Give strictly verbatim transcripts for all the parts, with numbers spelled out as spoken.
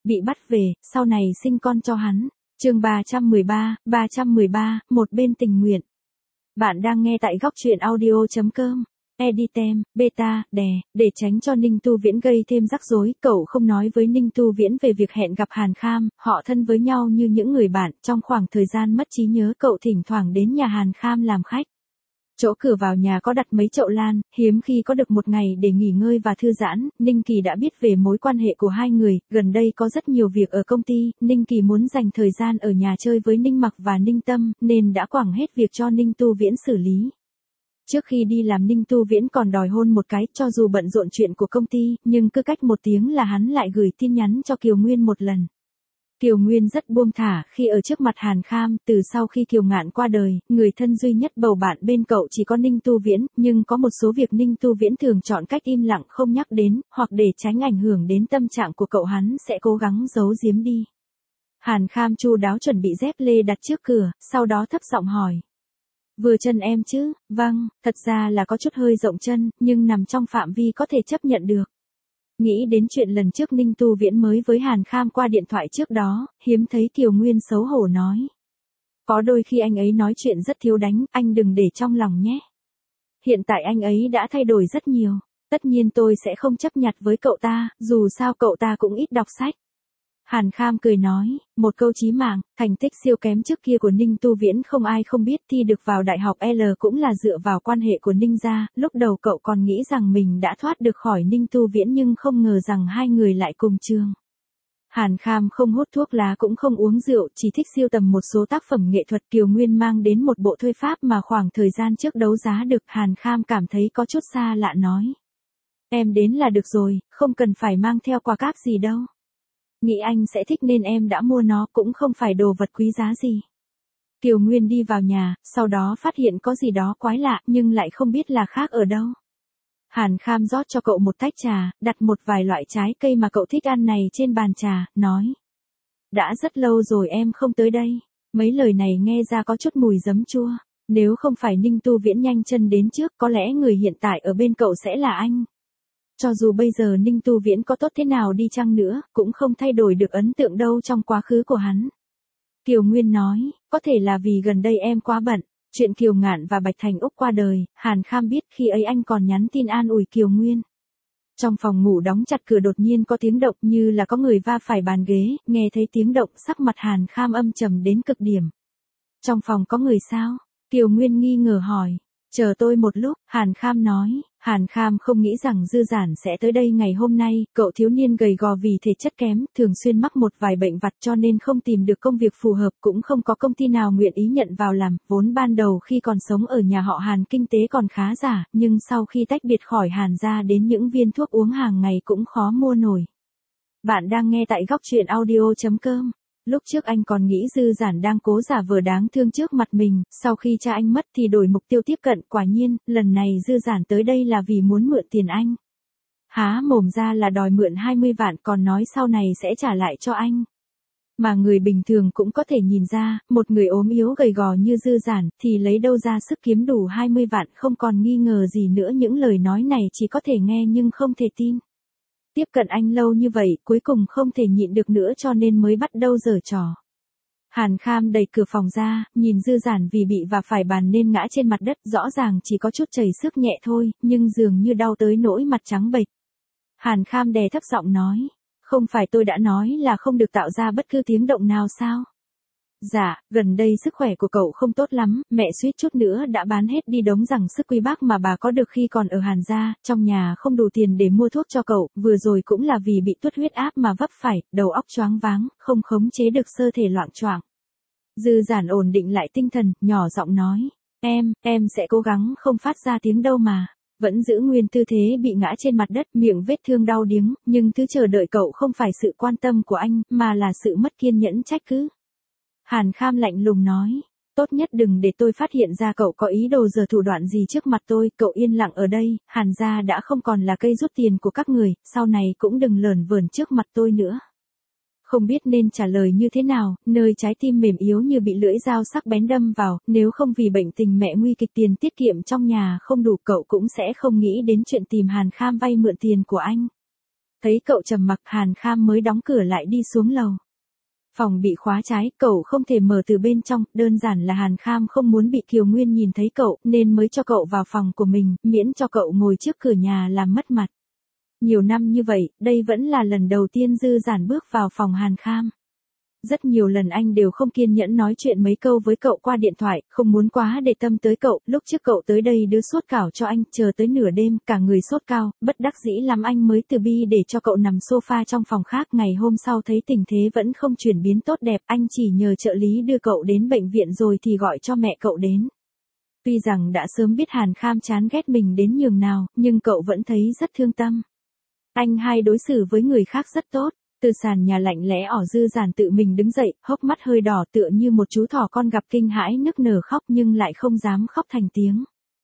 bị bắt về, sau này sinh con cho hắn. Chương ba trăm mười ba, ba trăm mười ba, một bên tình nguyện. Bạn đang nghe tại góc truyện audio chấm com. Editem, beta, đè, để tránh cho Ninh Tu Viễn gây thêm rắc rối, cậu không nói với Ninh Tu Viễn về việc hẹn gặp Hàn Kham, họ thân với nhau như những người bạn, trong khoảng thời gian mất trí nhớ cậu thỉnh thoảng đến nhà Hàn Kham làm khách. Chỗ cửa vào nhà có đặt mấy chậu lan, hiếm khi có được một ngày để nghỉ ngơi và thư giãn, Ninh Kỳ đã biết về mối quan hệ của hai người, gần đây có rất nhiều việc ở công ty, Ninh Kỳ muốn dành thời gian ở nhà chơi với Ninh Mặc và Ninh Tâm, nên đã quẳng hết việc cho Ninh Tu Viễn xử lý. Trước khi đi làm Ninh Tu Viễn còn đòi hôn một cái, cho dù bận rộn chuyện của công ty, nhưng cứ cách một tiếng là hắn lại gửi tin nhắn cho Kiều Nguyên một lần. Kiều Nguyên rất buông thả khi ở trước mặt Hàn Kham, từ sau khi Kiều Ngạn qua đời, người thân duy nhất bầu bạn bên cậu chỉ có Ninh Tu Viễn, nhưng có một số việc Ninh Tu Viễn thường chọn cách im lặng không nhắc đến, hoặc để tránh ảnh hưởng đến tâm trạng của cậu hắn sẽ cố gắng giấu giếm đi. Hàn Kham chu đáo chuẩn bị dép lê đặt trước cửa, sau đó thấp giọng hỏi. Vừa chân em chứ? Vâng, thật ra là có chút hơi rộng chân, nhưng nằm trong phạm vi có thể chấp nhận được. Nghĩ đến chuyện lần trước Ninh Tu Viễn mới với Hàn Kham qua điện thoại trước đó, hiếm thấy Kiều Nguyên xấu hổ nói. Có đôi khi anh ấy nói chuyện rất thiếu đánh, anh đừng để trong lòng nhé. Hiện tại anh ấy đã thay đổi rất nhiều, tất nhiên tôi sẽ không chấp nhặt với cậu ta, dù sao cậu ta cũng ít đọc sách. Hàn Kham cười nói, một câu chí mạng, thành tích siêu kém trước kia của Ninh Tu Viễn không ai không biết, thi được vào đại học L cũng là dựa vào quan hệ của Ninh gia, lúc đầu cậu còn nghĩ rằng mình đã thoát được khỏi Ninh Tu Viễn nhưng không ngờ rằng hai người lại cùng trường. Hàn Kham không hút thuốc lá cũng không uống rượu, chỉ thích sưu tầm một số tác phẩm nghệ thuật. Kiều Nguyên mang đến một bộ thuê pháp mà khoảng thời gian trước đấu giá được, Hàn Kham cảm thấy có chút xa lạ nói. Em đến là được rồi, không cần phải mang theo quà cáp gì đâu. Nghĩ anh sẽ thích nên em đã mua nó, cũng không phải đồ vật quý giá gì. Kiều Nguyên đi vào nhà, sau đó phát hiện có gì đó quái lạ, nhưng lại không biết là khác ở đâu. Hàn Kham rót cho cậu một tách trà, đặt một vài loại trái cây mà cậu thích ăn này trên bàn trà, nói. Đã rất lâu rồi em không tới đây. Mấy lời này nghe ra có chút mùi giấm chua. Nếu không phải Ninh Tu Viễn nhanh chân đến trước, có lẽ người hiện tại ở bên cậu sẽ là anh. Cho dù bây giờ Ninh Tu Viễn có tốt thế nào đi chăng nữa, cũng không thay đổi được ấn tượng đâu trong quá khứ của hắn. Kiều Nguyên nói, có thể là vì gần đây em quá bận. Chuyện Kiều Ngạn và Bạch Thành Úc qua đời, Hàn Kham biết, khi ấy anh còn nhắn tin an ủi Kiều Nguyên. Trong phòng ngủ đóng chặt cửa đột nhiên có tiếng động, như là có người va phải bàn ghế, nghe thấy tiếng động sắc mặt Hàn Kham âm trầm đến cực điểm. Trong phòng có người sao? Kiều Nguyên nghi ngờ hỏi. Chờ tôi một lúc, Hàn Kham nói. Hàn Kham không nghĩ rằng Dư Giản sẽ tới đây ngày hôm nay, cậu thiếu niên gầy gò vì thể chất kém, thường xuyên mắc một vài bệnh vặt cho nên không tìm được công việc phù hợp, cũng không có công ty nào nguyện ý nhận vào làm, vốn ban đầu khi còn sống ở nhà họ Hàn kinh tế còn khá giả, nhưng sau khi tách biệt khỏi Hàn gia đến những viên thuốc uống hàng ngày cũng khó mua nổi. Bạn đang nghe tại góc truyện audio chấm com. Lúc trước anh còn nghĩ Dư Giản đang cố giả vờ đáng thương trước mặt mình, sau khi cha anh mất thì đổi mục tiêu tiếp cận, quả nhiên, lần này Dư Giản tới đây là vì muốn mượn tiền anh. Há mồm ra là đòi mượn hai mươi vạn, còn nói sau này sẽ trả lại cho anh. Mà người bình thường cũng có thể nhìn ra, một người ốm yếu gầy gò như Dư Giản thì lấy đâu ra sức kiếm đủ hai mươi vạn, không còn nghi ngờ gì nữa, những lời nói này chỉ có thể nghe nhưng không thể tin. Tiếp cận anh lâu như vậy, cuối cùng không thể nhịn được nữa cho nên mới bắt đầu giở trò. Hàn Kham đẩy cửa phòng ra, nhìn Dư Giản vì bị va phải bàn nên ngã trên mặt đất, rõ ràng chỉ có chút chảy xước nhẹ thôi, nhưng dường như đau tới nỗi mặt trắng bệch. Hàn Kham đè thấp giọng nói, không phải tôi đã nói là không được tạo ra bất cứ tiếng động nào sao? Dạ, gần đây sức khỏe của cậu không tốt lắm, mẹ suýt chút nữa đã bán hết đi đống rằng sức quý bác mà bà có được khi còn ở Hàn gia, trong nhà không đủ tiền để mua thuốc cho cậu, vừa rồi cũng là vì bị tuốt huyết áp mà vấp phải, đầu óc choáng váng, không khống chế được sơ thể loạng choạng. Dư Giản ổn định lại tinh thần, nhỏ giọng nói, em, em sẽ cố gắng không phát ra tiếng đâu mà. Vẫn giữ nguyên tư thế bị ngã trên mặt đất, miệng vết thương đau điếng, nhưng thứ chờ đợi cậu không phải sự quan tâm của anh, mà là sự mất kiên nhẫn trách cứ. Hàn Kham lạnh lùng nói, tốt nhất đừng để tôi phát hiện ra cậu có ý đồ giở thủ đoạn gì trước mặt tôi, cậu yên lặng ở đây, Hàn gia đã không còn là cây rút tiền của các người, sau này cũng đừng lởn vởn trước mặt tôi nữa. Không biết nên trả lời như thế nào, nơi trái tim mềm yếu như bị lưỡi dao sắc bén đâm vào, nếu không vì bệnh tình mẹ nguy kịch, tiền tiết kiệm trong nhà không đủ, cậu cũng sẽ không nghĩ đến chuyện tìm Hàn Kham vay mượn tiền của anh. Thấy cậu trầm mặc, Hàn Kham mới đóng cửa lại đi xuống lầu. Phòng bị khóa trái, cậu không thể mở từ bên trong, đơn giản là Hàn Kham không muốn bị Kiều Nguyên nhìn thấy cậu, nên mới cho cậu vào phòng của mình, miễn cho cậu ngồi trước cửa nhà làm mất mặt. Nhiều năm như vậy, đây vẫn là lần đầu tiên Dư Giản bước vào phòng Hàn Kham. Rất nhiều lần anh đều không kiên nhẫn nói chuyện mấy câu với cậu qua điện thoại, không muốn quá để tâm tới cậu, lúc trước cậu tới đây đưa sốt cảo cho anh, chờ tới nửa đêm, cả người sốt cao, bất đắc dĩ lắm anh mới từ bi để cho cậu nằm sofa trong phòng khác, ngày hôm sau thấy tình thế vẫn không chuyển biến tốt đẹp, anh chỉ nhờ trợ lý đưa cậu đến bệnh viện rồi thì gọi cho mẹ cậu đến. Tuy rằng đã sớm biết Hàn Kham chán ghét mình đến nhường nào, nhưng cậu vẫn thấy rất thương tâm. Anh hai đối xử với người khác rất tốt. Từ sàn nhà lạnh lẽ ỏ Dư Giản tự mình đứng dậy, hốc mắt hơi đỏ tựa như một chú thỏ con gặp kinh hãi nức nở khóc nhưng lại không dám khóc thành tiếng.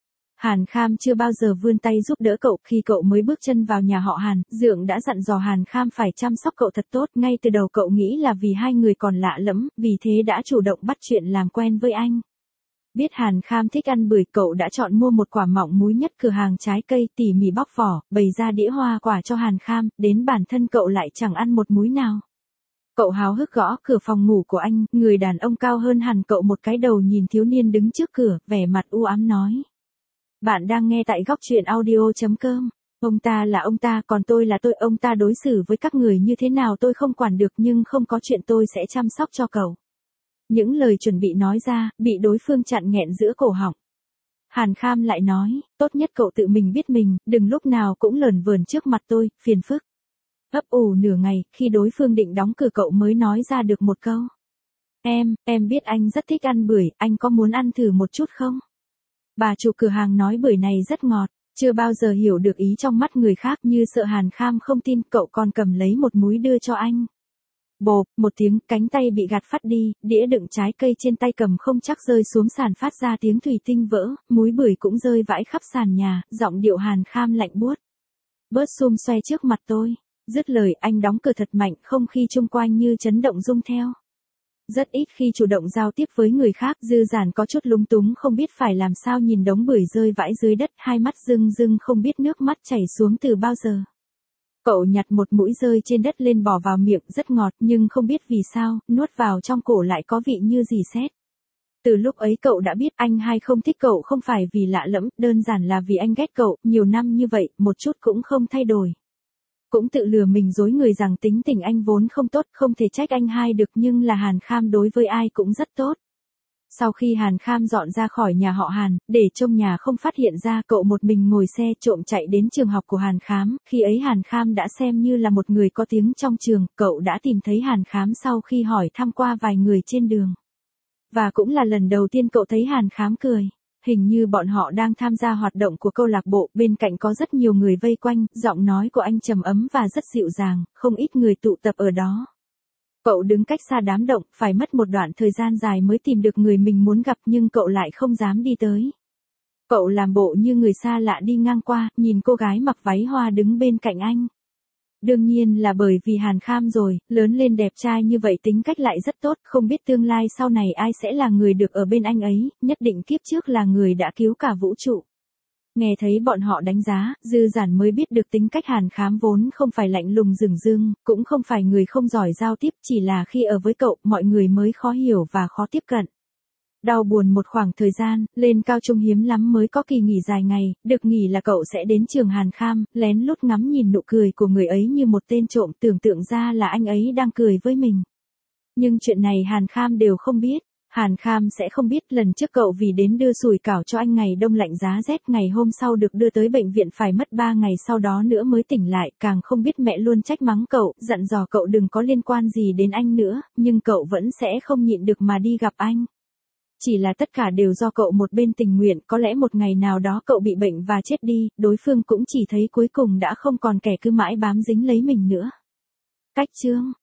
Hàn Kham chưa bao giờ vươn tay giúp đỡ cậu, khi cậu mới bước chân vào nhà họ Hàn, Dượng đã dặn dò Hàn Kham phải chăm sóc cậu thật tốt, ngay từ đầu cậu nghĩ là vì hai người còn lạ lẫm, vì thế đã chủ động bắt chuyện làm quen với anh. Biết Hàn Kham thích ăn bưởi, cậu đã chọn mua một quả mọng múi nhất cửa hàng trái cây, tỉ mỉ bóc vỏ, bày ra đĩa hoa quả cho Hàn Kham, đến bản thân cậu lại chẳng ăn một múi nào. Cậu háo hức gõ cửa phòng ngủ của anh, người đàn ông cao hơn hẳn cậu một cái đầu nhìn thiếu niên đứng trước cửa, vẻ mặt u ám nói. Bạn đang nghe tại góc truyện audio chấm com. Ông ta là ông ta, còn tôi là tôi, ông ta đối xử với các người như thế nào tôi không quản được, nhưng không có chuyện tôi sẽ chăm sóc cho cậu. Những lời chuẩn bị nói ra, bị đối phương chặn nghẹn giữa cổ họng. Hàn Kham lại nói, tốt nhất cậu tự mình biết mình, đừng lúc nào cũng lờn vờn trước mặt tôi, phiền phức. Ấp ủ nửa ngày, khi đối phương định đóng cửa cậu mới nói ra được một câu. Em, em biết anh rất thích ăn bưởi, anh có muốn ăn thử một chút không? Bà chủ cửa hàng nói bưởi này rất ngọt, chưa bao giờ hiểu được ý trong mắt người khác, như sợ Hàn Kham không tin, cậu còn cầm lấy một múi đưa cho anh. Bộp, một tiếng, cánh tay bị gạt phát đi, đĩa đựng trái cây trên tay cầm không chắc rơi xuống sàn phát ra tiếng thủy tinh vỡ, múi bưởi cũng rơi vãi khắp sàn nhà, giọng điệu Hàn Kham lạnh buốt. Bớt xum xoe trước mặt tôi. Dứt lời anh đóng cửa thật mạnh, không khí chung quanh như chấn động rung theo. Rất ít khi chủ động giao tiếp với người khác, Dư Giản có chút lúng túng không biết phải làm sao nhìn đống bưởi rơi vãi dưới đất, hai mắt rưng rưng không biết nước mắt chảy xuống từ bao giờ. Cậu nhặt một mũi rơi trên đất lên bỏ vào miệng, rất ngọt nhưng không biết vì sao, nuốt vào trong cổ lại có vị như rỉ sét. Từ lúc ấy cậu đã biết anh hai không thích cậu không phải vì lạ lẫm, đơn giản là vì anh ghét cậu, nhiều năm như vậy, một chút cũng không thay đổi. Cũng tự lừa mình dối người rằng tính tình anh vốn không tốt, không thể trách anh hai được, nhưng là Hàn Kham đối với ai cũng rất tốt. Sau khi Hàn Kham dọn ra khỏi nhà họ Hàn, để trong nhà không phát hiện ra, cậu một mình ngồi xe trộm chạy đến trường học của Hàn Kham, khi ấy Hàn Kham đã xem như là một người có tiếng trong trường, cậu đã tìm thấy Hàn Kham sau khi hỏi thăm qua vài người trên đường. Và cũng là lần đầu tiên cậu thấy Hàn Kham cười. Hình như bọn họ đang tham gia hoạt động của câu lạc bộ, bên cạnh có rất nhiều người vây quanh, giọng nói của anh trầm ấm và rất dịu dàng, không ít người tụ tập ở đó. Cậu đứng cách xa đám động, phải mất một đoạn thời gian dài mới tìm được người mình muốn gặp, nhưng cậu lại không dám đi tới. Cậu làm bộ như người xa lạ đi ngang qua, nhìn cô gái mặc váy hoa đứng bên cạnh anh. Đương nhiên là bởi vì Hàn Kham rồi, lớn lên đẹp trai như vậy tính cách lại rất tốt, không biết tương lai sau này ai sẽ là người được ở bên anh ấy, nhất định kiếp trước là người đã cứu cả vũ trụ. Nghe thấy bọn họ đánh giá, Dư Giản mới biết được tính cách Hàn Kham vốn không phải lạnh lùng dửng dưng, cũng không phải người không giỏi giao tiếp, chỉ là khi ở với cậu, mọi người mới khó hiểu và khó tiếp cận. Đau buồn một khoảng thời gian, lên cao trung hiếm lắm mới có kỳ nghỉ dài ngày, được nghỉ là cậu sẽ đến trường Hàn Kham, lén lút ngắm nhìn nụ cười của người ấy như một tên trộm, tưởng tượng ra là anh ấy đang cười với mình. Nhưng chuyện này Hàn Kham đều không biết. Hàn Kham sẽ không biết lần trước cậu vì đến đưa sủi cảo cho anh ngày đông lạnh giá rét, ngày hôm sau được đưa tới bệnh viện phải mất ba ngày sau đó nữa mới tỉnh lại, càng không biết mẹ luôn trách mắng cậu, dặn dò cậu đừng có liên quan gì đến anh nữa, nhưng cậu vẫn sẽ không nhịn được mà đi gặp anh. Chỉ là tất cả đều do cậu một bên tình nguyện, có lẽ một ngày nào đó cậu bị bệnh và chết đi, đối phương cũng chỉ thấy cuối cùng đã không còn kẻ cứ mãi bám dính lấy mình nữa. Cách chương